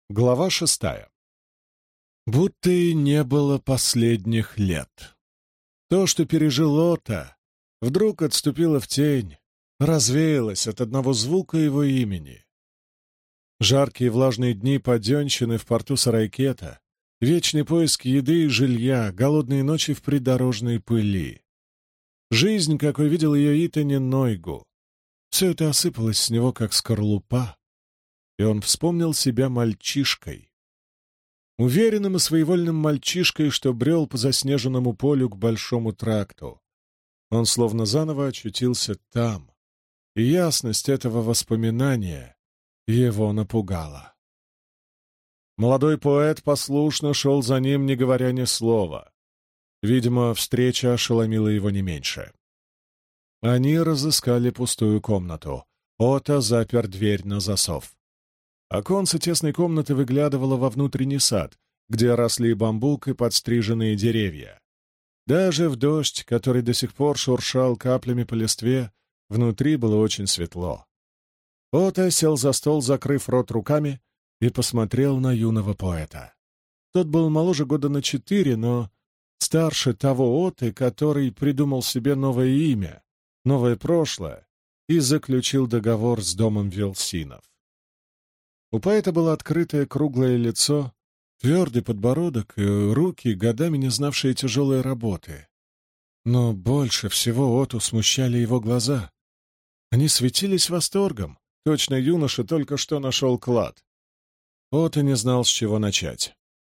Глава 6. Будто и не было последних лет. То, что пережил Отто, вдруг отступило в тень, развеялось от одного звука его имени. Жаркие влажные дни подёнщины в порту Сарайкета, вечный поиск еды и жилья, голодные ночи в придорожной пыли. Жизнь, какой видел ее Итани Нойгу. Все это осыпалось с него, как скорлупа, и он вспомнил себя мальчишкой. Уверенным и своевольным мальчишкой, что брел по заснеженному полю к большому тракту. Он словно заново очутился там, и ясность этого воспоминания его напугала. Молодой поэт послушно шел за ним, не говоря ни слова. Видимо, встреча ошеломила его не меньше. Они разыскали пустую комнату. Отто запер дверь на засов. Оконце тесной комнаты выглядывало во внутренний сад, где росли бамбук и подстриженные деревья. Даже в дождь, который до сих пор шуршал каплями по листве, внутри было очень светло. Отто сел за стол, закрыв рот руками, и посмотрел на юного поэта. Тот был моложе года на 4, но старше того Отто, который придумал себе новое имя, новое прошлое и заключил договор с домом Вилсинов. У поэта было открытое круглое лицо, твердый подбородок и руки, годами не знавшие тяжелой работы. Но больше всего Отту смущали его глаза. Они светились восторгом, точно юноша только что нашел клад. Отто не знал, с чего начать.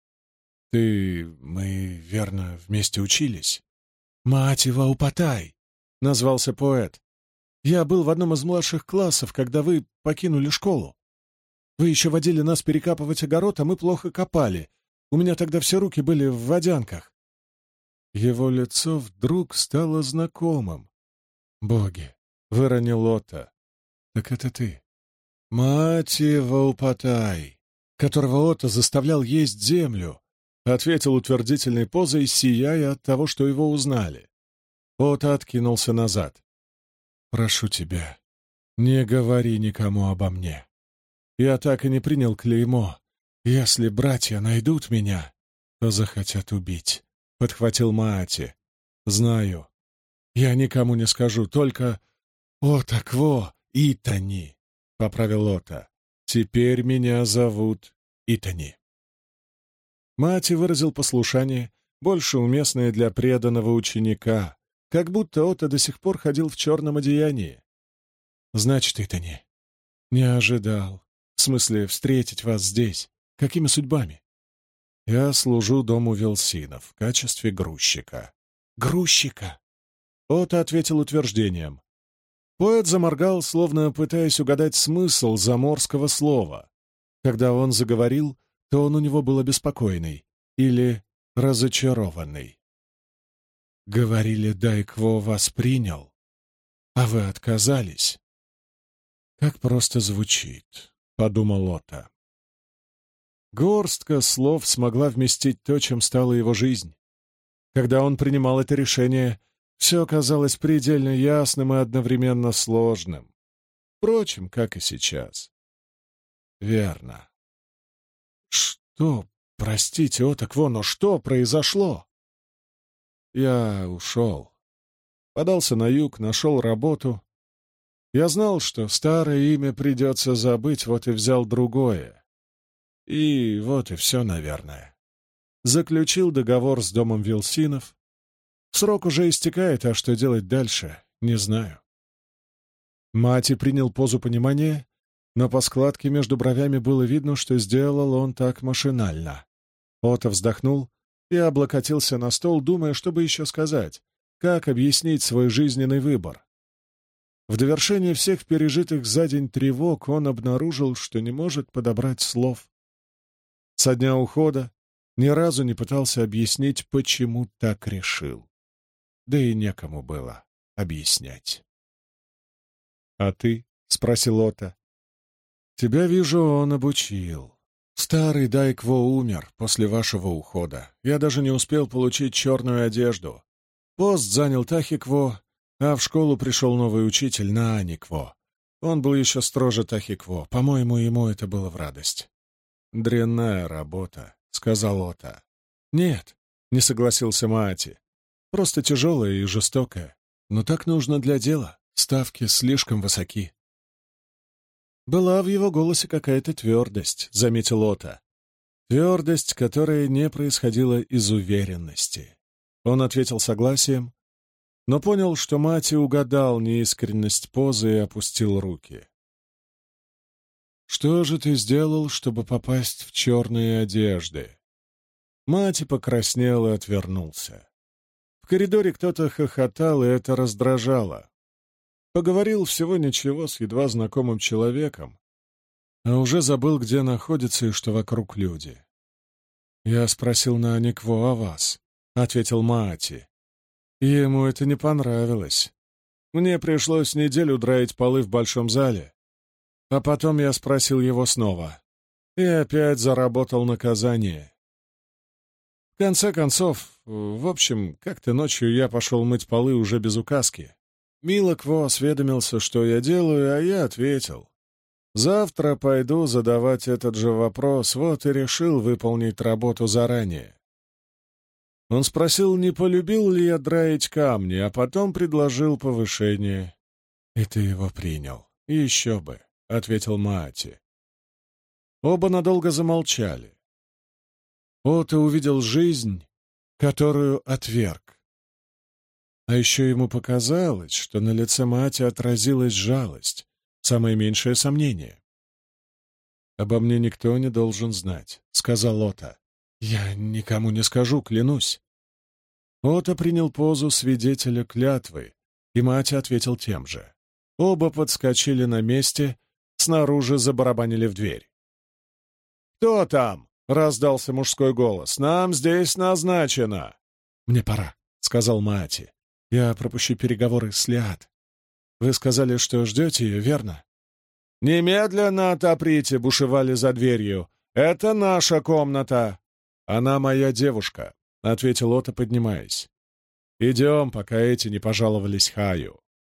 Мы, верно, вместе учились?» «Мать его, употай!» — назвался поэт. «Я был в одном из младших классов, когда вы покинули школу. Вы еще водили нас перекапывать огород, а мы плохо копали. У меня тогда все руки были в водянках». Его лицо вдруг стало знакомым. «Боги!» — выронил Отто. «Так это ты. Мать его, употай, которого Отто заставлял есть землю», — ответил утвердительной позой, сияя от того, что его узнали. Отто откинулся назад. «Прошу тебя, не говори никому обо мне. Я так и не принял клеймо. Если братья найдут меня, то захотят убить», — подхватил Маати. «Знаю. Я никому не скажу, только... О, так во, Итани», — поправил Отто. «Теперь меня зовут Итани». Маати выразил послушание, больше уместное для преданного ученика, как будто Отто до сих пор ходил в черном одеянии. «Значит, Итани, не ожидал. В смысле, встретить вас здесь. Какими судьбами?» «Я служу дому Вилсинов в качестве грузчика». «Грузчика?» Отто ответил утверждением. Поэт заморгал, словно пытаясь угадать смысл заморского слова. Когда он заговорил, то он у него был обеспокоенный или разочарованный. «Говорили, Дайкво вас принял, а вы отказались». «Как просто звучит», — подумал Отто. Горстка слов смогла вместить то, чем стала его жизнь. Когда он принимал это решение, все казалось предельно ясным и одновременно сложным. Впрочем, как и сейчас. Верно. Что, простите, Отто, но что произошло? Я ушел. Подался на юг, нашел работу. Я знал, что старое имя придется забыть, вот и взял другое. И вот и все, наверное. Заключил договор с домом Вилсинов. Срок уже истекает, а что делать дальше, не знаю. Мати принял позу понимания, но по складке между бровями было видно, что сделал он так машинально. Отто вздохнул и облокотился на стол, думая, что бы еще сказать, как объяснить свой жизненный выбор. В довершение всех пережитых за день тревог он обнаружил, что не может подобрать слов. Со дня ухода ни разу не пытался объяснить, почему так решил. Да и некому было объяснять. «А ты?» — спросил Отто. «Тебя, вижу, он обучил. Старый Дайкво умер после вашего ухода. Я даже не успел получить черную одежду. Пост занял Тахикво, а в школу пришел новый учитель Нааникво. Он был еще строже Тахикво. По-моему, ему это было в радость. дрянная работа», — сказал Ота. «Нет», — не согласился Маати, — «просто тяжелая и жестокая. Но так нужно для дела. Ставки слишком высоки». Была в его голосе какая-то твердость, — заметил Ота. Твердость, которая не происходила из уверенности. Он ответил согласием, но понял, что Маати угадал неискренность позы и опустил руки. «Что же ты сделал, чтобы попасть в черные одежды?» Маати покраснел и отвернулся. В коридоре кто-то хохотал, и это раздражало. Поговорил всего ничего с едва знакомым человеком, а уже забыл, где находится и что вокруг люди. «Я спросил на Аникво о вас», — ответил Маати. Ему это не понравилось. Мне пришлось неделю драить полы в большом зале, а потом я спросил его снова и опять заработал наказание. В конце концов, в общем, как-то ночью я пошел мыть полы уже без указки. Мило Кво осведомился, что я делаю, а я ответил. Завтра пойду задавать этот же вопрос, вот и решил выполнить работу заранее. Он спросил, не полюбил ли я драить камни, а потом предложил повышение. И ты его принял. Еще бы, — ответил Маати. Оба надолго замолчали. Ота увидел жизнь, которую отверг. А еще ему показалось, что на лице Маати отразилась жалость, самое меньшее сомнение. «Обо мне никто не должен знать», — сказал Ота. «Я никому не скажу, клянусь». Ота принял позу свидетеля клятвы, и Маати ответил тем же. Оба подскочили на месте, снаружи забарабанили в дверь. «Кто там?» — раздался мужской голос. «Нам здесь назначено!» «Мне пора», — сказал Маати. «Я пропущу переговоры с Лиад. Вы сказали, что ждете ее, верно?» «Немедленно отоприте!» — бушевали за дверью. «Это наша комната!» «Она моя девушка», — ответил Ота, поднимаясь. «Идем, пока эти не пожаловались Хаю».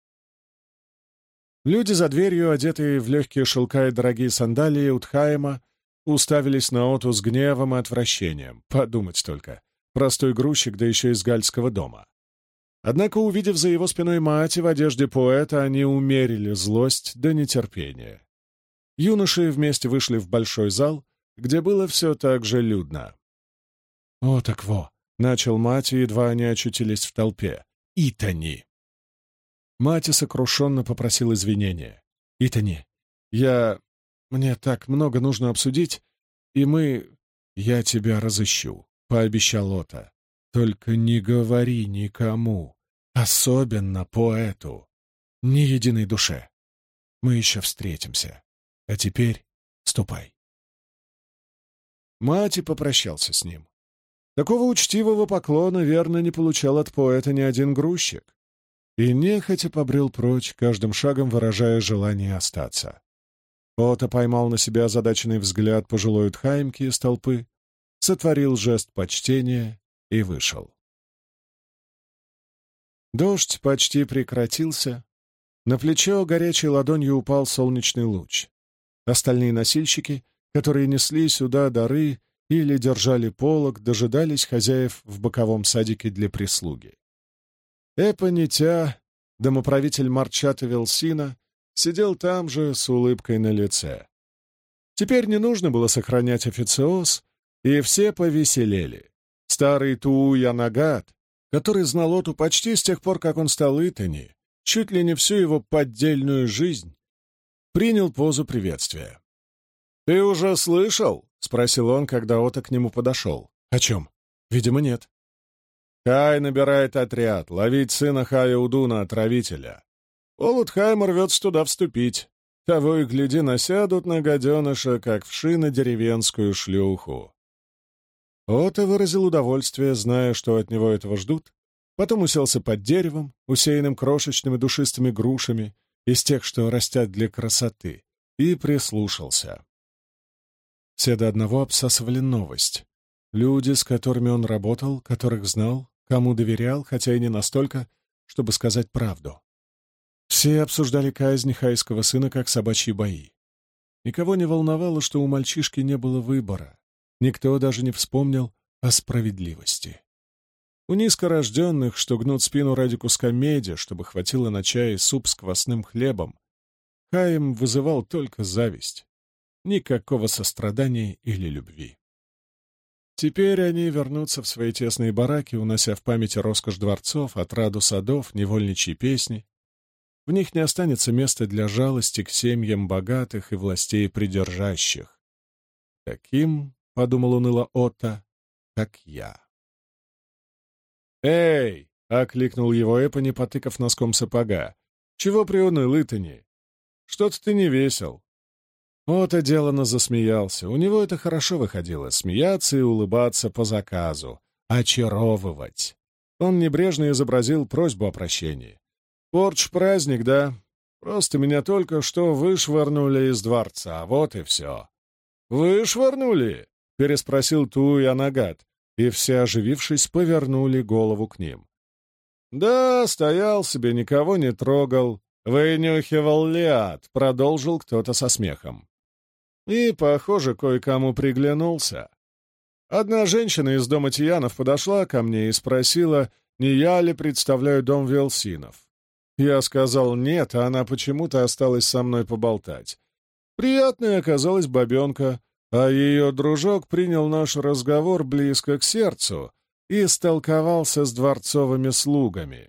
Люди за дверью, одетые в легкие шелка и дорогие сандалии Утхайма, уставились на Оту с гневом и отвращением. Подумать только. Простой грузчик, да еще из гальского дома. Однако, увидев за его спиной Маати в одежде поэта, они умерили злость до нетерпения. Юноши вместе вышли в большой зал, где было все так же людно. «О, так во!» — начал Маати, едва они очутились в толпе. «Итани!» Маати сокрушенно попросил извинения. «Итани, мне так много нужно обсудить, и Я тебя разыщу», — пообещал Ота. «Только не говори никому, особенно поэту, ни единой душе. Мы еще встретимся. А теперь ступай». Маати попрощался с ним. Такого учтивого поклона, верно, не получал от поэта ни один грузчик. И нехотя побрел прочь, каждым шагом выражая желание остаться. Ота поймал на себя озадаченный взгляд пожилой Утхаимки из толпы, сотворил жест почтения и вышел. Дождь почти прекратился. На плечо горячей ладонью упал солнечный луч. Остальные носильщики, которые несли сюда дары или держали полог, дожидались хозяев в боковом садике для прислуги. Эпонитя, домоправитель Марчата Велсина, сидел там же с улыбкой на лице. Теперь не нужно было сохранять официоз, и все повеселели. Старый Туу-Янагат, который знал Оту почти с тех пор, как он стал Итани, чуть ли не всю его поддельную жизнь, принял позу приветствия. «Ты уже слышал?» — спросил он, когда Ота к нему подошел. «О чем? Видимо, нет». «Хай набирает отряд, ловить сына Хая Удуна, отравителя. Олудхайм рвется туда вступить. Того и гляди, насядут на гаденыша, как вши на деревенскую шлюху». Ота выразил удовольствие, зная, что от него этого ждут, потом уселся под деревом, усеянным крошечными душистыми грушами, из тех, что растят для красоты, и прислушался. Все до одного обсасывали новость. Люди, с которыми он работал, которых знал, кому доверял, хотя и не настолько, чтобы сказать правду. Все обсуждали казнь хайского сына как собачьи бои. Никого не волновало, что у мальчишки не было выбора. Никто даже не вспомнил о справедливости. У низкорожденных, что гнут спину ради куска меди, чтобы хватило на чай и суп с квасным хлебом, Хаим вызывал только зависть. Никакого сострадания или любви. Теперь они вернутся в свои тесные бараки, унося в памяти роскошь дворцов, отраду садов, невольничьи песни. В них не останется места для жалости к семьям богатых и властей придержащих. Таким, — подумал уныло Отто, — как я. «Эй!» — окликнул его Эпони, потыкав носком сапога. «Чего приуныл, Итани? Что-то ты не весел». Отто делано засмеялся. У него это хорошо выходило — смеяться и улыбаться по заказу, очаровывать. Он небрежно изобразил просьбу о прощении. «Порч праздник, да? Просто меня только что вышвырнули из дворца, вот и все». «Вышвырнули?» — переспросил Туй-Анагат, и все, оживившись, повернули голову к ним. «Да, стоял себе, никого не трогал. Вынюхивал Лиад», — продолжил кто-то со смехом. И, похоже, кое-кому приглянулся. Одна женщина из дома Тиянов подошла ко мне и спросила, не я ли представляю дом Велсинов. Я сказал нет, а она почему-то осталась со мной поболтать. Приятная оказалась бабенка, а ее дружок принял наш разговор близко к сердцу и столковался с дворцовыми слугами.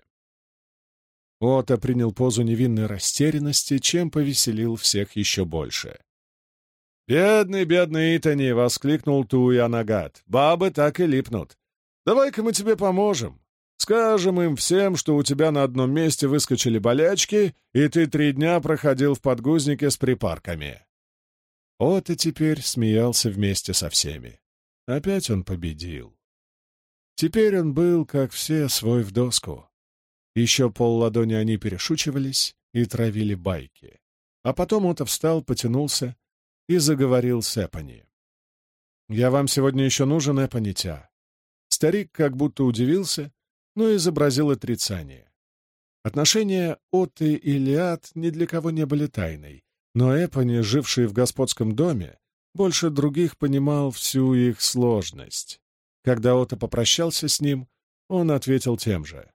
Отто принял позу невинной растерянности, чем повеселил всех еще больше. «Бедный, бедный Итани!» — воскликнул Туй-Анагат. «Бабы так и липнут. Давай-ка мы тебе поможем. Скажем им всем, что у тебя на одном месте выскочили болячки, и ты 3 дня проходил в подгузнике с припарками». Отто теперь смеялся вместе со всеми. Опять он победил. Теперь он был, как все, свой в доску. Еще полладони они перешучивались и травили байки. А потом Отто встал, потянулся и заговорил с Эпони. «Я вам сегодня еще нужен, Эпонитя». Старик как будто удивился, но изобразил отрицание. Отношения Отты и Лиад ни для кого не были тайной, но Эпони, живший в господском доме, больше других понимал всю их сложность. Когда Отто попрощался с ним, он ответил тем же.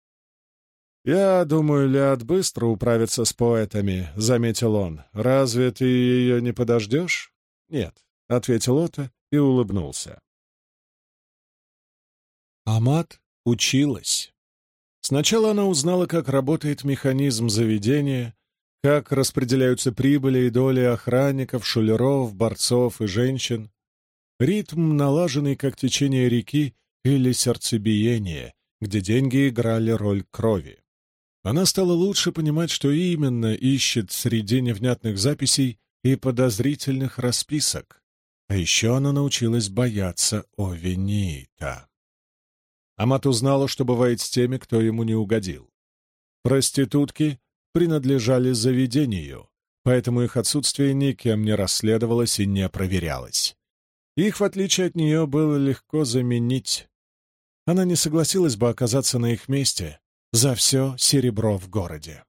«Я думаю, Лиад быстро управится с поэтами», — заметил он. «Разве ты ее не подождешь?» «Нет», — ответил Отто и улыбнулся. Амат училась. Сначала она узнала, как работает механизм заведения, как распределяются прибыли и доли охранников, шулеров, борцов и женщин. Ритм, налаженный как течение реки или сердцебиение, где деньги играли роль крови. Она стала лучше понимать, что именно ищет среди невнятных записей и подозрительных расписок. А еще она научилась бояться Овениита. Амат узнала, что бывает с теми, кто ему не угодил. Проститутки принадлежали заведению, поэтому их отсутствие никем не расследовалось и не проверялось. Их, в отличие от нее, было легко заменить. Она не согласилась бы оказаться на их месте за все серебро в городе.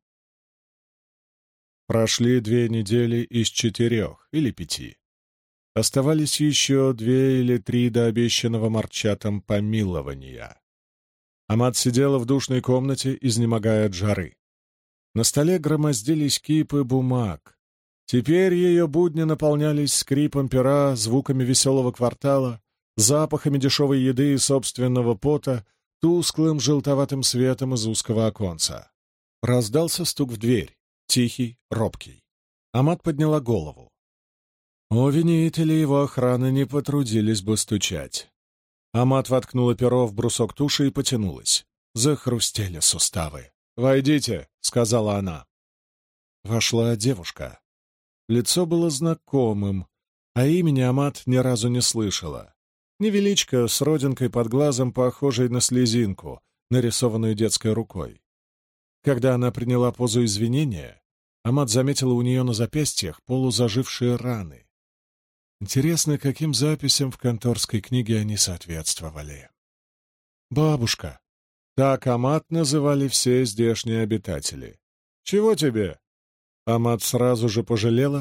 Прошли 2 недели из 4 или 5. Оставались еще 2 или 3 до обещанного Марчатом помилования. Амат сидела в душной комнате, изнемогая от жары. На столе громоздились кипы бумаг. Теперь ее будни наполнялись скрипом пера, звуками веселого квартала, запахами дешевой еды и собственного пота, тусклым желтоватым светом из узкого оконца. Раздался стук в дверь, тихий, робкий. Амат подняла голову. Овениит или его охрана не потрудились бы стучать. Амат воткнула перо в брусок туши и потянулась. Захрустели суставы. «Войдите», — сказала она. Вошла девушка. Лицо было знакомым, а имени Амат ни разу не слышала. Невеличко, с родинкой под глазом, похожей на слезинку, нарисованную детской рукой. Когда она приняла позу извинения, Амат заметила у нее на запястьях полузажившие раны. Интересно, каким записям в конторской книге они соответствовали. «Бабушка», — так Амат называли все здешние обитатели. «Чего тебе?» Амат сразу же пожалела,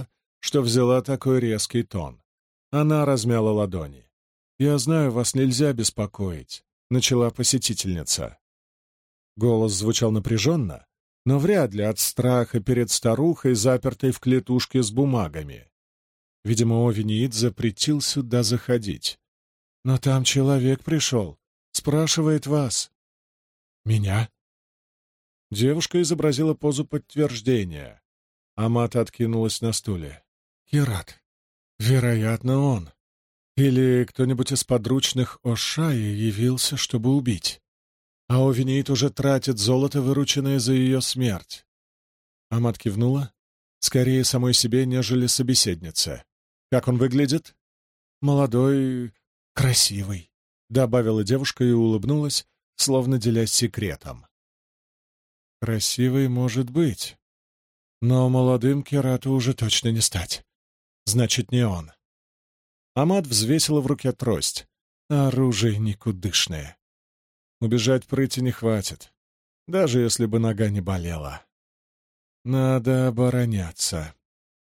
что взяла такой резкий тон. Она размяла ладони. «Я знаю, вас нельзя беспокоить», — начала посетительница. Голос звучал напряженно, но вряд ли от страха перед старухой, запертой в клетушке с бумагами. Видимо, Овениид запретил сюда заходить. «Но там человек пришел, спрашивает вас». «Меня?» Девушка изобразила позу подтверждения. Амат откинулась на стуле. «Кират, вероятно, он. Или кто-нибудь из подручных Ошаи явился, чтобы убить. А Овениид уже тратит золото, вырученное за ее смерть». Амат кивнула, скорее самой себе, нежели собеседнице. «Как он выглядит?» «Молодой, красивый», — добавила девушка и улыбнулась, словно делясь секретом. «Красивый может быть, но молодым Кирату уже точно не стать. Значит, не он». Амат взвесила в руке трость. Оружие никудышное. Убежать прыти не хватит, даже если бы нога не болела. Надо обороняться.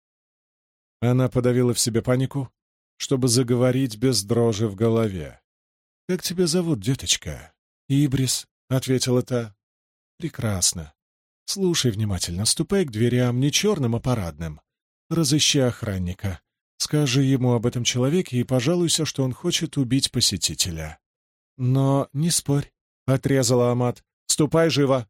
Она подавила в себе панику, чтобы заговорить без дрожи в голове. «Как тебя зовут, деточка?» «Ибрис», — ответила та. «Прекрасно. Слушай внимательно, ступай к дверям не черным, а парадным. Разыщи охранника. Скажи ему об этом человеке и пожалуйся, что он хочет убить посетителя. Но не спорь», — отрезала Амат. «Ступай живо!»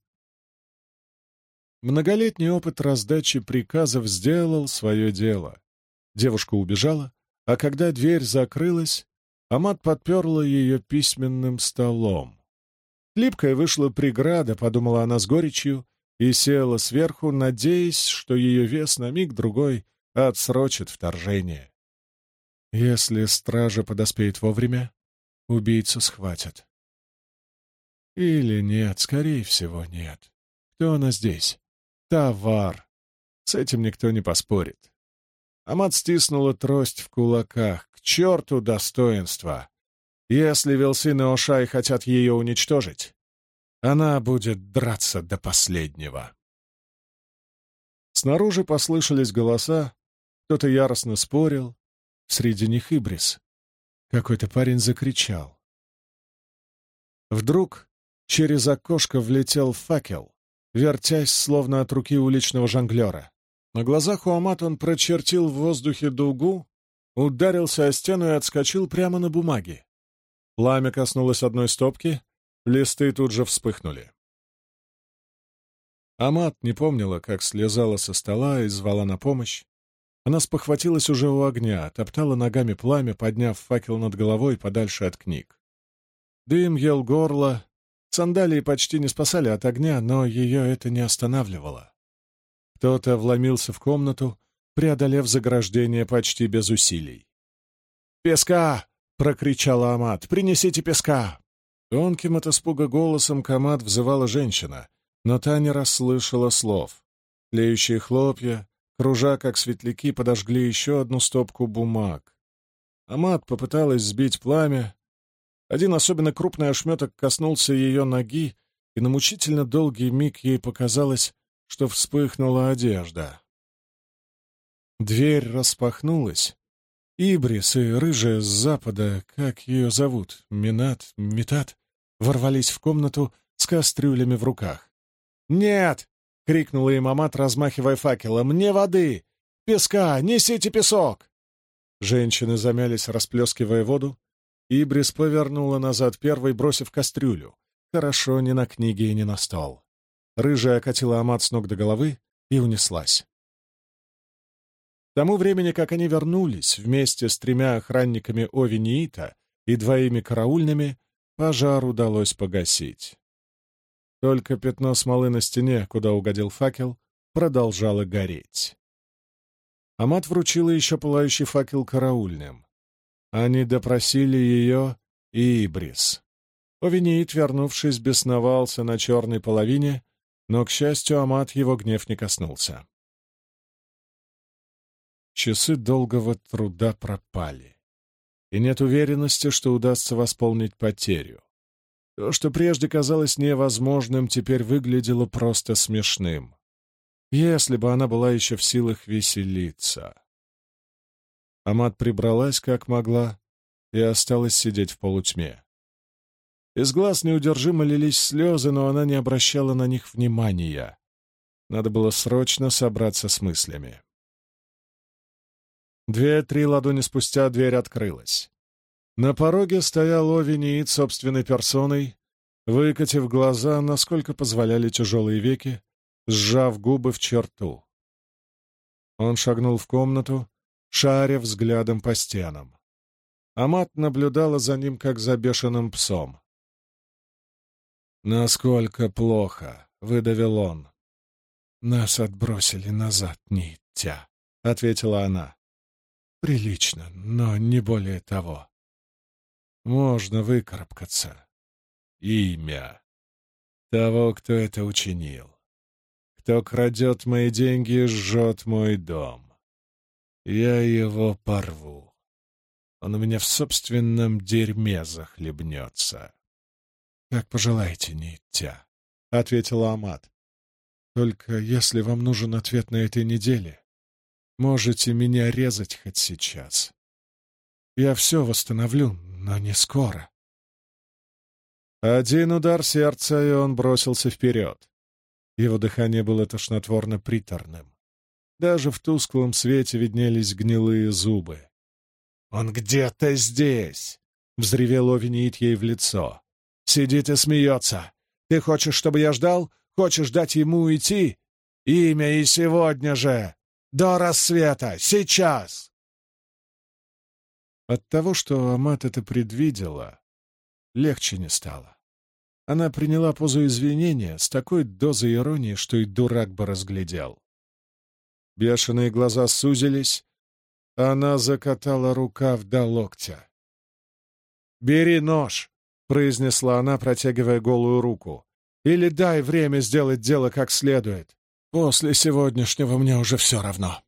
Многолетний опыт раздачи приказов сделал свое дело. Девушка убежала, а когда дверь закрылась, Амат подперла ее письменным столом. Липкая вышла преграда, подумала она с горечью, и села сверху, надеясь, что ее вес на миг-другой отсрочит вторжение. Если стража подоспеет вовремя, убийцу схватят. Или нет, скорее всего, нет. Кто она здесь? Товар. С этим никто не поспорит. Амат стиснула трость в кулаках. К черту достоинства! Если Вилсин и Ошай хотят ее уничтожить, она будет драться до последнего. Снаружи послышались голоса, кто-то яростно спорил. Среди них Ибрис. Какой-то парень закричал. Вдруг через окошко влетел факел, вертясь, словно от руки уличного жонглера. На глазах у Амат он прочертил в воздухе дугу, ударился о стену и отскочил прямо на бумаге. Пламя коснулось одной стопки, листы тут же вспыхнули. Амат не помнила, как слезала со стола и звала на помощь. Она спохватилась уже у огня, топтала ногами пламя, подняв факел над головой подальше от книг. Дым ел горло, сандалии почти не спасали от огня, но ее это не останавливало. Кто-то вломился в комнату, преодолев заграждение почти без усилий. «Песка!» — прокричала Амат. «Принесите песка!» Тонким от испуга голосом к Амат взывала женщина, но та не расслышала слов. Тлеющие хлопья, кружа как светляки, подожгли еще одну стопку бумаг. Амат попыталась сбить пламя. Один особенно крупный ошметок коснулся ее ноги, и на мучительно долгий миг ей показалось, что вспыхнула одежда. Дверь распахнулась. Ибрис и рыжая с запада, как ее зовут, Метат, ворвались в комнату с кастрюлями в руках. «Нет!» — крикнула им Амат, размахивая факелом. «Мне воды! Песка! Несите песок!» Женщины замялись, расплескивая воду. Ибрис повернула назад первой, бросив кастрюлю. Хорошо, не на книге и не на стол. Рыжая окатила Амат с ног до головы и унеслась. К тому времени, как они вернулись вместе с 3 охранниками Овениита и 2 караульными, пожар удалось погасить. Только пятно смолы на стене, куда угодил факел, продолжало гореть. Амат вручила еще пылающий факел караульным. Они допросили ее и Ибрис. Овениит, вернувшись, бесновался на черной половине, но, к счастью, Амат его гнев не коснулся. Часы долгого труда пропали, и нет уверенности, что удастся восполнить потерю. То, что прежде казалось невозможным, теперь выглядело просто смешным. Если бы она была еще в силах веселиться. Амат прибралась как могла и осталась сидеть в полутьме. Из глаз неудержимо лились слезы, но она не обращала на них внимания. Надо было срочно собраться с мыслями. 2-3 ладони спустя дверь открылась. На пороге стоял Овениит собственной персоной, выкатив глаза, насколько позволяли тяжелые веки, сжав губы в черту. Он шагнул в комнату, шаря взглядом по стенам. Амат наблюдала за ним, как за бешеным псом. «Насколько плохо?» — выдавил он. «Нас отбросили назад, Ниття», — ответила она. «Прилично, но не более того. Можно выкарабкаться. Имя того, кто это учинил. Кто крадет мои деньги и жжет мой дом. Я его порву. Он у меня в собственном дерьме захлебнется». «Как пожелаете, Ниття», — ответила Амат. «Только если вам нужен ответ на этой неделе, можете меня резать хоть сейчас. Я все восстановлю, но не скоро». Один удар сердца, и он бросился вперед. Его дыхание было тошнотворно-приторным. Даже в тусклом свете виднелись гнилые зубы. «Он где-то здесь!» — взревел Овениит ей в лицо. «Сидит и смеется. Ты хочешь, чтобы я ждал? Хочешь дать ему уйти? Имя и сегодня же! До рассвета! Сейчас!» От того, что Амат это предвидела, легче не стало. Она приняла позу извинения с такой дозой иронии, что и дурак бы разглядел. Бешеные глаза сузились, а она закатала рукав до локтя. «Бери нож!» — произнесла она, протягивая голую руку. «Или дай время сделать дело как следует. После сегодняшнего мне уже все равно».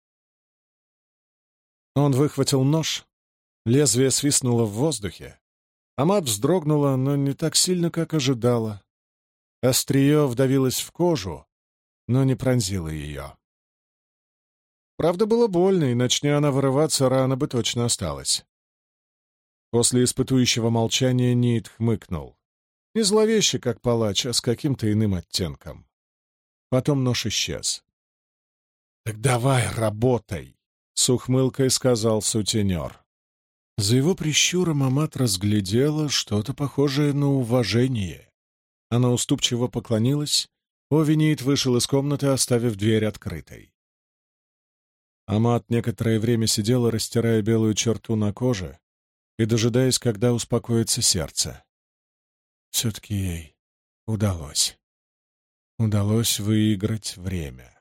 Он выхватил нож, лезвие свистнуло в воздухе. Амат вздрогнула, но не так сильно, как ожидала. Острие вдавилось в кожу, но не пронзило ее. Правда, было больно, и начни она вырываться, рана бы точно осталась. После испытующего молчания Нит хмыкнул. Не зловеще, как палач, а с каким-то иным оттенком. Потом нож исчез. «Так давай, работай!» — с ухмылкой сказал сутенер. За его прищуром Амат разглядела что-то похожее на уважение. Она уступчиво поклонилась. Овениит вышел из комнаты, оставив дверь открытой. Амат некоторое время сидела, растирая белую черту на коже и дожидаясь, когда успокоится сердце. Все-таки ей удалось. Удалось выиграть время.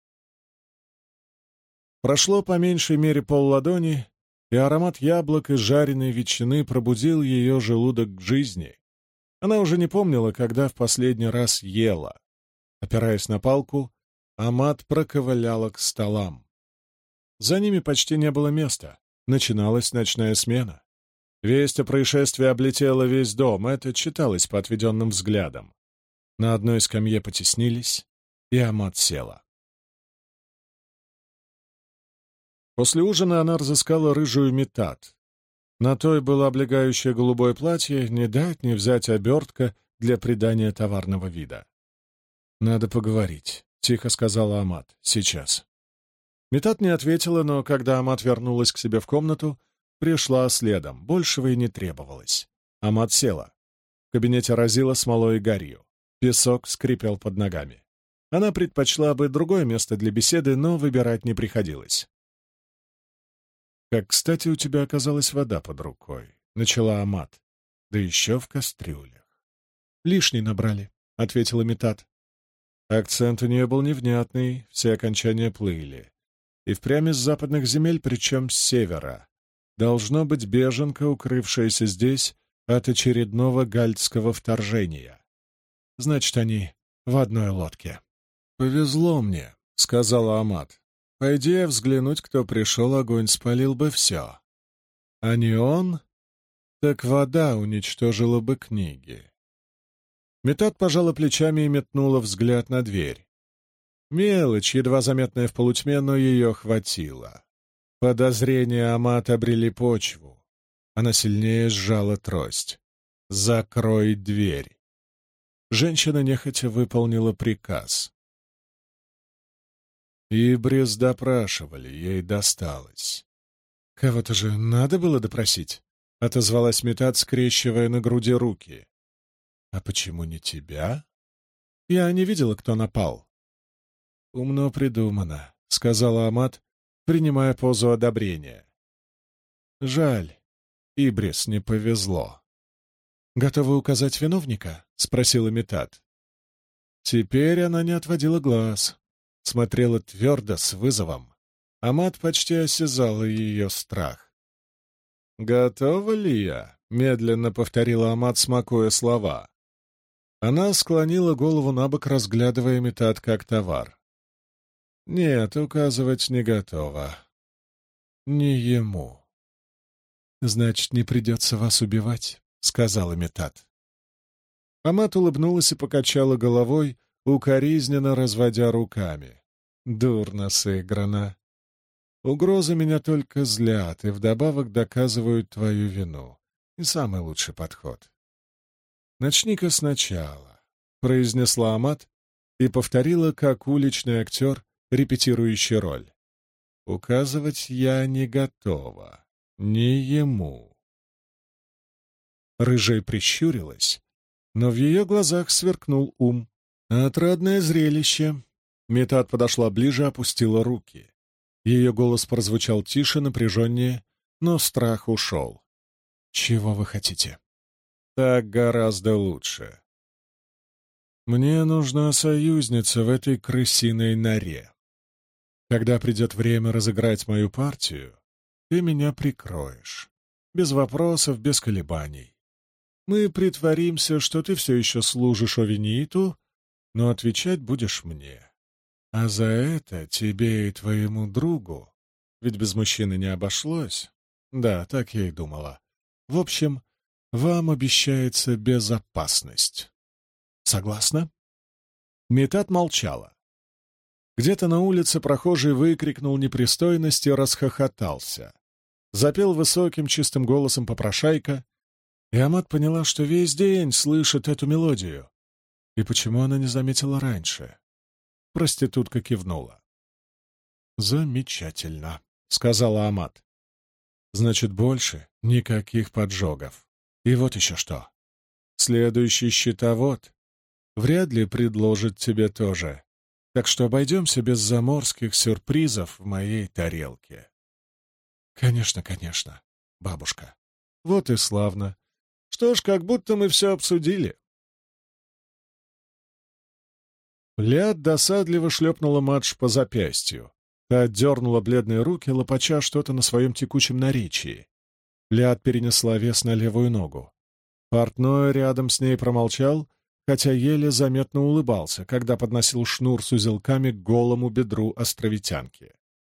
Прошло по меньшей мере полладони, и аромат яблок и жареной ветчины пробудил ее желудок к жизни. Она уже не помнила, когда в последний раз ела. Опираясь на палку, Амат проковыляла к столам. За ними почти не было места. Начиналась ночная смена. Весть о происшествии облетела весь дом, это читалось по отведенным взглядам. На одной скамье потеснились, и Амат села. После ужина она разыскала рыжую Митат. На той было облегающее голубое платье, не дать не взять обертка для придания товарного вида. «Надо поговорить», — тихо сказала Амат. «Сейчас». Митат не ответила, но когда Амат вернулась к себе в комнату, пришла следом, большего и не требовалось. Амат села. В кабинете разило смолой и гарью. Песок скрипел под ногами. Она предпочла бы другое место для беседы, но выбирать не приходилось. «Как, кстати, у тебя оказалась вода под рукой», — начала Амат. «Да еще в кастрюлях». «Лишней набрали», — ответила Митат. Акцент у нее был невнятный, все окончания плыли. И впрямь из западных земель, причем с севера. Должно быть беженка, укрывшаяся здесь от очередного гальдского вторжения. Значит, они в одной лодке. «Повезло мне», — сказала Амат. «Пойди взглянуть, кто пришел, огонь спалил бы все. А не он, так вода уничтожила бы книги». Митат пожала плечами и метнула взгляд на дверь. Мелочь, едва заметная в полутьме, но ее хватило. Подозрения Амат обрели почву. Она сильнее сжала трость. «Закрой дверь!» Женщина нехотя выполнила приказ. Ибрис допрашивали, ей досталось. «Кого-то же надо было допросить?» — отозвалась Метат, скрещивая на груди руки. «А почему не тебя?» «Я не видела, кто напал». «Умно придумано», — сказала Амат, принимая позу одобрения. «Жаль, Ибрис не повезло». «Готовы указать виновника?» — спросила Метат. Теперь она не отводила глаз, смотрела твердо, с вызовом. Амат почти осязала ее страх. «Готова ли я?» — медленно повторила Амат, смакуя слова. Она склонила голову набок, разглядывая Метат как товар. «Нет, указывать не готова. Не ему». «Значит, не придется вас убивать», — сказала Метат. Амат улыбнулась и покачала головой, укоризненно разводя руками. «Дурно сыграно. Угрозы меня только злят и вдобавок доказывают твою вину. И самый лучший подход. Начни-ка сначала», — произнесла Амат и повторила, как уличный актер, репетирующий роль. «Указывать я не готова. Не ему». Рыжая прищурилась, но в ее глазах сверкнул ум. «Отрадное зрелище». Метат подошла ближе, опустила руки. Ее голос прозвучал тише, напряженнее, но страх ушел. «Чего вы хотите?» «Так гораздо лучше. Мне нужна союзница в этой крысиной норе. Когда придет время разыграть мою партию, ты меня прикроешь. Без вопросов, без колебаний. Мы притворимся, что ты все еще служишь Овиниту, но отвечать будешь мне. А за это тебе и твоему другу, ведь без мужчины не обошлось. Да, так я и думала. В общем, вам обещается безопасность. Согласна?» Метат молчала. Где-то на улице прохожий выкрикнул непристойность и расхохотался. Запел высоким чистым голосом попрошайка, и Амат поняла, что весь день слышит эту мелодию. И почему она не заметила раньше? Проститутка кивнула. «Замечательно», — сказала Амат. «Значит, больше никаких поджогов. И вот еще что. Следующий счетовод вряд ли предложит тебе тоже. Так что обойдемся без заморских сюрпризов в моей тарелке». «Конечно, конечно, бабушка». «Вот и славно. Что ж, как будто мы все обсудили». Лиад досадливо шлепнула Мадж по запястью. Та отдернула бледные руки, лопача что-то на своем текучем наречии. Лиад перенесла вес на левую ногу. Портной рядом с ней промолчал, хотя еле заметно улыбался, когда подносил шнур с узелками к голому бедру островитянки.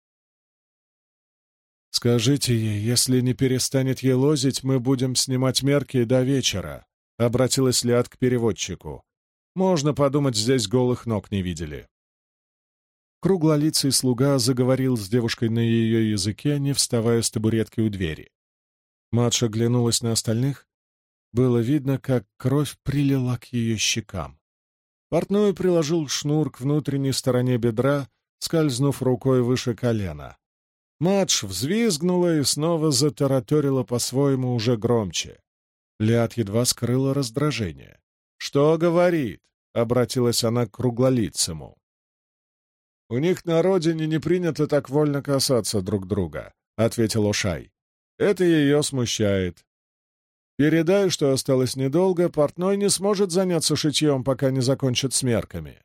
«Скажите ей, если не перестанет елозить, мы будем снимать мерки до вечера», — обратилась Лиад к переводчику. «Можно подумать, здесь голых ног не видели». Круглолицый слуга заговорил с девушкой на ее языке, не вставая с табуретки у двери. Мадж оглянулась на остальных. Было видно, как кровь прилила к ее щекам. Портной приложил шнур к внутренней стороне бедра, скользнув рукой выше колена. Мадж взвизгнула и снова затараторила по-своему уже громче. Лиад едва скрыла раздражение. «Что говорит?» — обратилась она к круглолицему. «У них на родине не принято так вольно касаться друг друга», — ответил Ошай. «Это ее смущает. Передай, что осталось недолго, портной не сможет заняться шитьем, пока не закончит с мерками».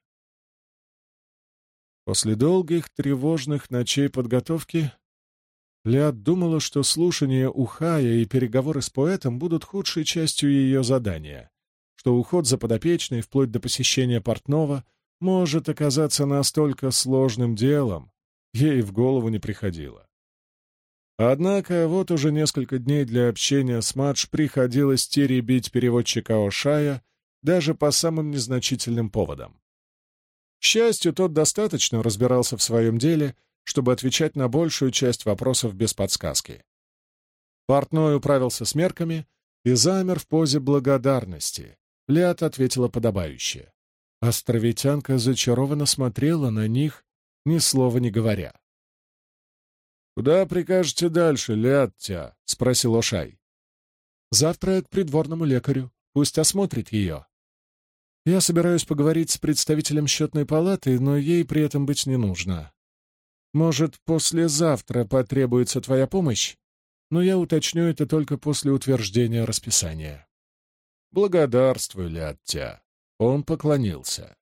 После долгих тревожных ночей подготовки Лиад думала, что слушание у Хая и переговоры с поэтом будут худшей частью ее задания, что уход за подопечной, вплоть до посещения портного, может оказаться настолько сложным делом, ей в голову не приходило. Однако вот уже несколько дней для общения с Мадж приходилось теребить переводчика Ошая даже по самым незначительным поводам. К счастью, тот достаточно разбирался в своем деле чтобы отвечать на большую часть вопросов без подсказки. Портной управился с мерками и замер в позе благодарности. Лиад ответила подобающе. Островитянка зачарованно смотрела на них, ни слова не говоря. «Куда прикажете дальше, Лиадтя?» — спросил Ошай. «Завтра к придворному лекарю. Пусть осмотрит ее. Я собираюсь поговорить с представителем счетной палаты, но ей при этом быть не нужно. Может, послезавтра потребуется твоя помощь, но я уточню это только после утверждения расписания». «Благодарствуй, Лиадтя». Он поклонился.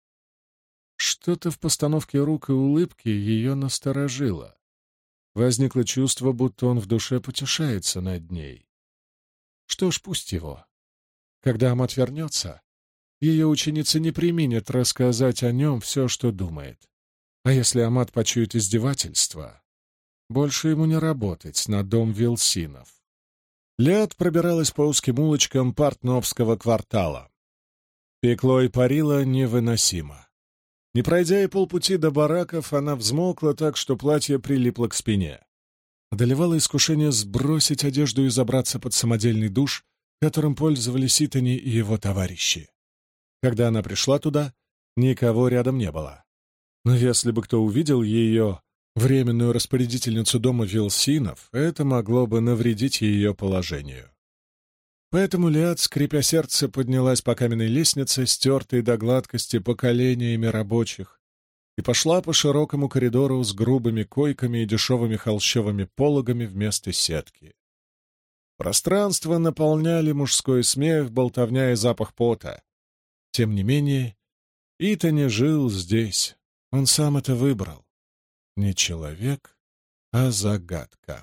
Что-то в постановке рук и улыбки ее насторожило. Возникло чувство, будто он в душе потешается над ней. Что ж, пусть его. Когда Амат вернется, ее ученица не преминет рассказать о нем все, что думает. А если Амат почует издевательство, больше ему не работать на дом Вилсинов. Лиад пробиралась по узким улочкам Портновского квартала. Пекло и парило невыносимо. Не пройдя и полпути до бараков, она взмокла так, что платье прилипло к спине. Одолевало искушение сбросить одежду и забраться под самодельный душ, которым пользовались Итани и его товарищи. Когда она пришла туда, никого рядом не было. Но если бы кто увидел ее, временную распорядительницу дома Вилсинов, это могло бы навредить ее положению. Поэтому Лиад, скрипя сердце, поднялась по каменной лестнице, стертой до гладкости поколениями рабочих, и пошла по широкому коридору с грубыми койками и дешевыми холщовыми пологами вместо сетки. Пространство наполняли мужской смех, болтовня и запах пота. Тем не менее, Итани жил здесь. Он сам это выбрал. Не человек, а загадка.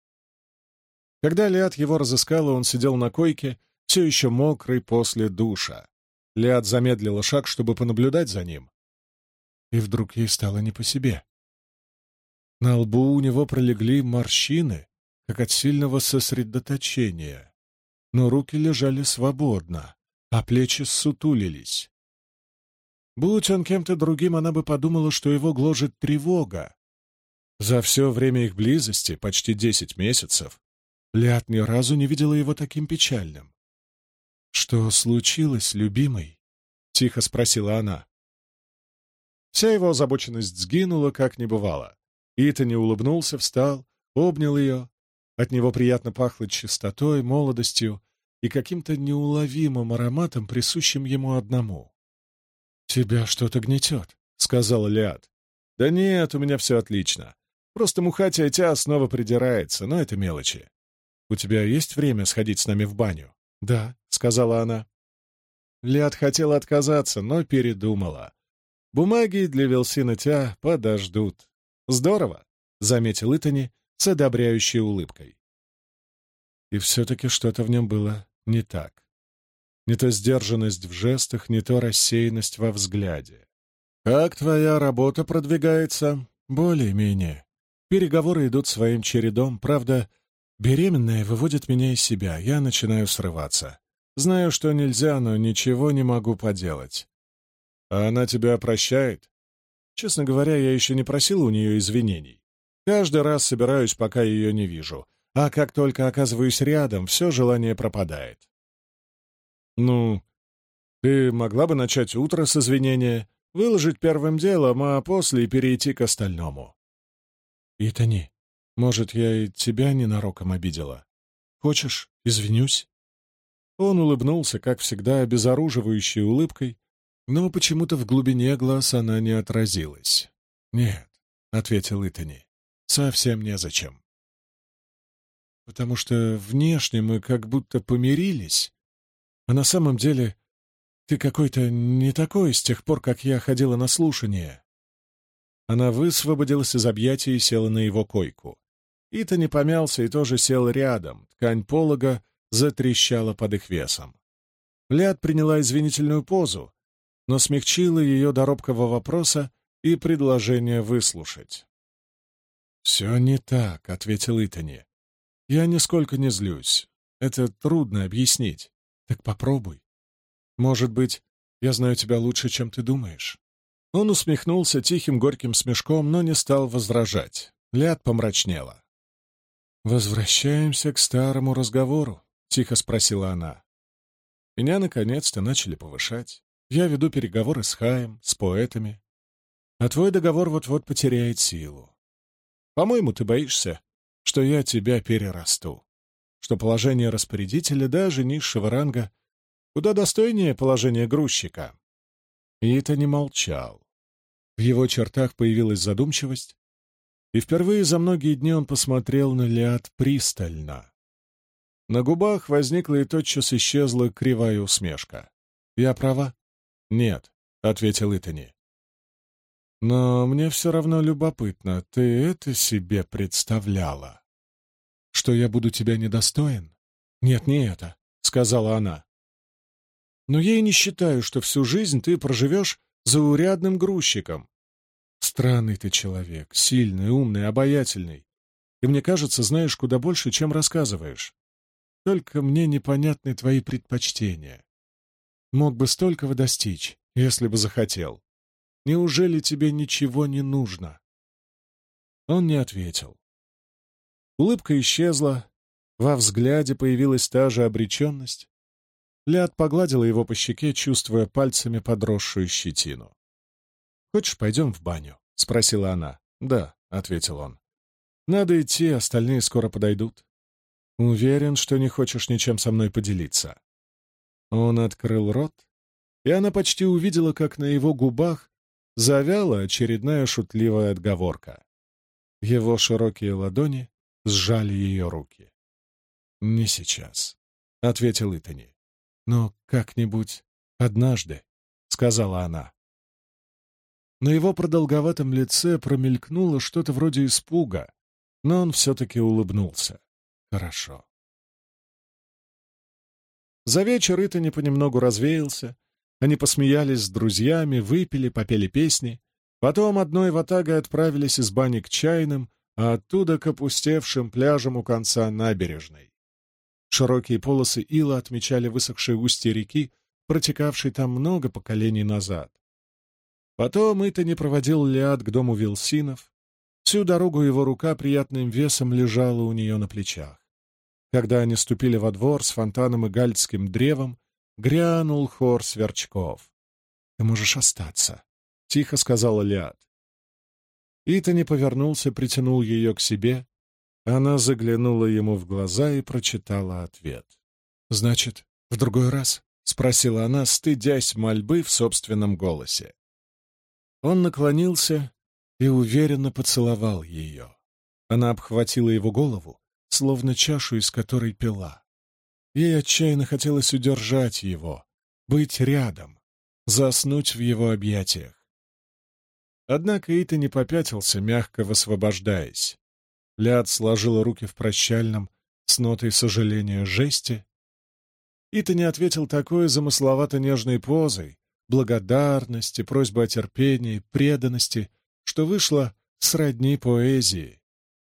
Когда Лиад его разыскала, он сидел на койке, все еще мокрый после душа. Лиад замедлила шаг, чтобы понаблюдать за ним. И вдруг ей стало не по себе. На лбу у него пролегли морщины, как от сильного сосредоточения, но руки лежали свободно, а плечи ссутулились. Будь он кем-то другим, она бы подумала, что его гложет тревога. За все время их близости, почти 10 месяцев, Лиад ни разу не видела его таким печальным. «Что случилось, любимый?» — тихо спросила она. Вся его озабоченность сгинула, как не бывало. Итани улыбнулся, встал, обнял ее. От него приятно пахло чистотой, молодостью и каким-то неуловимым ароматом, присущим ему одному. «Тебя что-то гнетет», — сказала Лиад. «Да нет, у меня все отлично. Просто Мухатия Тя снова придирается, но это мелочи. У тебя есть время сходить с нами в баню?» «Да», — сказала она. Лиад хотела отказаться, но передумала. Бумаги для Вилсина Тя подождут. «Здорово», — заметил Итани с одобряющей улыбкой. И все-таки что-то в нем было не так. Не то сдержанность в жестах, не то рассеянность во взгляде. «Как твоя работа продвигается?» «Более-менее. Переговоры идут своим чередом. Правда, беременная выводит меня из себя. Я начинаю срываться. Знаю, что нельзя, но ничего не могу поделать». «А она тебя прощает?» «Честно говоря, я еще не просил у нее извинений. Каждый раз собираюсь, пока ее не вижу. А как только оказываюсь рядом, все желание пропадает». «Ну, ты могла бы начать утро с извинения, выложить первым делом, а после перейти к остальному». «Итани, может, я и тебя ненароком обидела? Хочешь, извинюсь?» Он улыбнулся, как всегда, обезоруживающей улыбкой, но почему-то в глубине глаз она не отразилась. «Нет», — ответил Итани, — «совсем незачем. Потому что внешне мы как будто помирились, а на самом деле ты какой-то не такой с тех пор, как я ходила на слушание». Она высвободилась из объятий и села на его койку. Итани помялся и тоже сел рядом. Ткань полога затрещала под их весом. Лиад приняла извинительную позу, но смягчила ее до робкого вопроса и предложения выслушать. «Все не так», — ответил Итани. «Я нисколько не злюсь. Это трудно объяснить. Так попробуй. Может быть, я знаю тебя лучше, чем ты думаешь». Он усмехнулся тихим горьким смешком, но не стал возражать. Ляд помрачнела. «Возвращаемся к старому разговору», — тихо спросила она. «Меня наконец-то начали повышать. Я веду переговоры с Хаем, с поэтами. А твой договор вот-вот потеряет силу. По-моему, ты боишься, что я тебя перерасту, что положение распорядителя даже низшего ранга куда достойнее положения грузчика». Итан не молчал. В его чертах появилась задумчивость, и впервые за многие дни он посмотрел на Лиад пристально. На губах возникла и тотчас исчезла кривая усмешка. «Я права?» «Нет», — ответил Итани. «Но мне все равно любопытно, ты это себе представляла? Что я буду тебя недостоин?» «Нет, не это», — сказала она. «Но я и не считаю, что всю жизнь ты проживешь заурядным грузчиком. Странный ты человек, сильный, умный, обаятельный. И мне кажется, знаешь куда больше, чем рассказываешь. Только мне непонятны твои предпочтения. Мог бы столького достичь, если бы захотел. Неужели тебе ничего не нужно?» Он не ответил. Улыбка исчезла, во взгляде появилась та же обреченность. Ляд погладила его по щеке, чувствуя пальцами подросшую щетину. «Хочешь, пойдем в баню?» — спросила она. «Да», — ответил он. «Надо идти, остальные скоро подойдут. Уверен, что не хочешь ничем со мной поделиться». Он открыл рот, и она почти увидела, как на его губах завяла очередная шутливая отговорка. Его широкие ладони сжали ее руки. «Не сейчас», — ответил Итани. «Но как-нибудь однажды», — сказала она. На его продолговатом лице промелькнуло что-то вроде испуга, но он все-таки улыбнулся. «Хорошо». За вечер Итани понемногу развеялся. Они посмеялись с друзьями, выпили, попели песни. Потом одной ватагой отправились из бани к чайным, а оттуда к опустевшим пляжам у конца набережной. Широкие полосы ила отмечали высохшие устья реки, протекавшей там много поколений назад. Потом Итани проводил Лиад к дому Вилсинов. Всю дорогу его рука приятным весом лежала у нее на плечах. Когда они ступили во двор с фонтаном и гальдским древом, грянул хор сверчков. «Ты можешь остаться», — тихо сказала Лиад. Итани повернулся, притянул ее к себе. Она заглянула ему в глаза и прочитала ответ. «Значит, в другой раз?» — спросила она, стыдясь мольбы в собственном голосе. Он наклонился и уверенно поцеловал ее. Она обхватила его голову, словно чашу, из которой пила. Ей отчаянно хотелось удержать его, быть рядом, заснуть в его объятиях. Однако Итани попятился, мягко высвобождаясь. Ляд сложила руки в прощальном, с нотой сожаления, жесте. Итани ответил такой замысловато-нежной позой, благодарности, просьбы о терпении, преданности, что вышло сродни поэзии.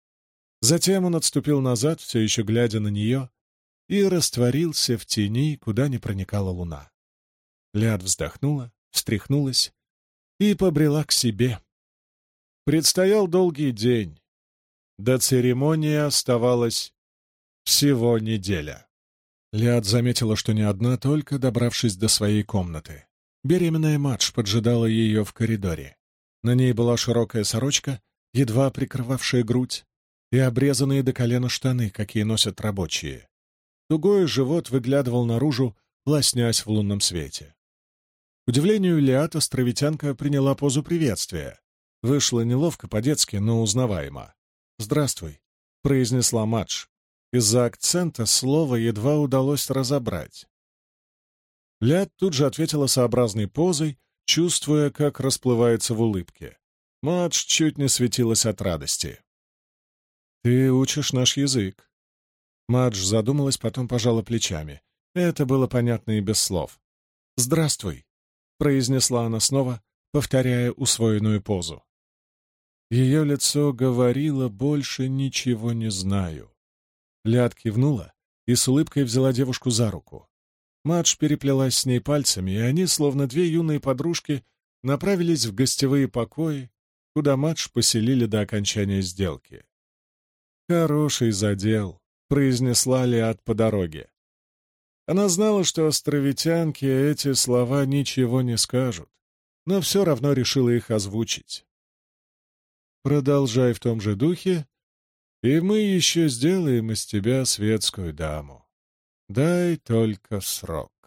Затем он отступил назад, все еще глядя на нее, и растворился в тени, куда не проникала луна. Ляд вздохнула, встряхнулась и побрела к себе. Предстоял долгий день. До церемонии оставалось всего неделя. Ляд заметила, что не одна, только добравшись до своей комнаты. Беременная Мадж поджидала ее в коридоре. На ней была широкая сорочка, едва прикрывавшая грудь, и обрезанные до колена штаны, какие носят рабочие. Тугой живот выглядывал наружу, лоснясь в лунном свете. К удивлению Лиад, островитянка приняла позу приветствия. Вышла неловко по-детски, но узнаваемо. «Здравствуй», — произнесла Мадж. Из-за акцента слова едва удалось разобрать. Ляд тут же ответила сообразной позой, чувствуя, как расплывается в улыбке. Мадж чуть не светилась от радости. «Ты учишь наш язык». Мадж задумалась, потом пожала плечами. Это было понятно и без слов. «Здравствуй», — произнесла она снова, повторяя усвоенную позу. Ее лицо говорило «больше ничего не знаю». Ляд кивнула и с улыбкой взяла девушку за руку. Мадж переплелась с ней пальцами, и они, словно две юные подружки, направились в гостевые покои, куда Мадж поселили до окончания сделки. «Хороший задел», — произнесла Лиад по дороге. Она знала, что островитянке эти слова ничего не скажут, но все равно решила их озвучить. «Продолжай в том же духе, и мы еще сделаем из тебя светскую даму. Дай только срок».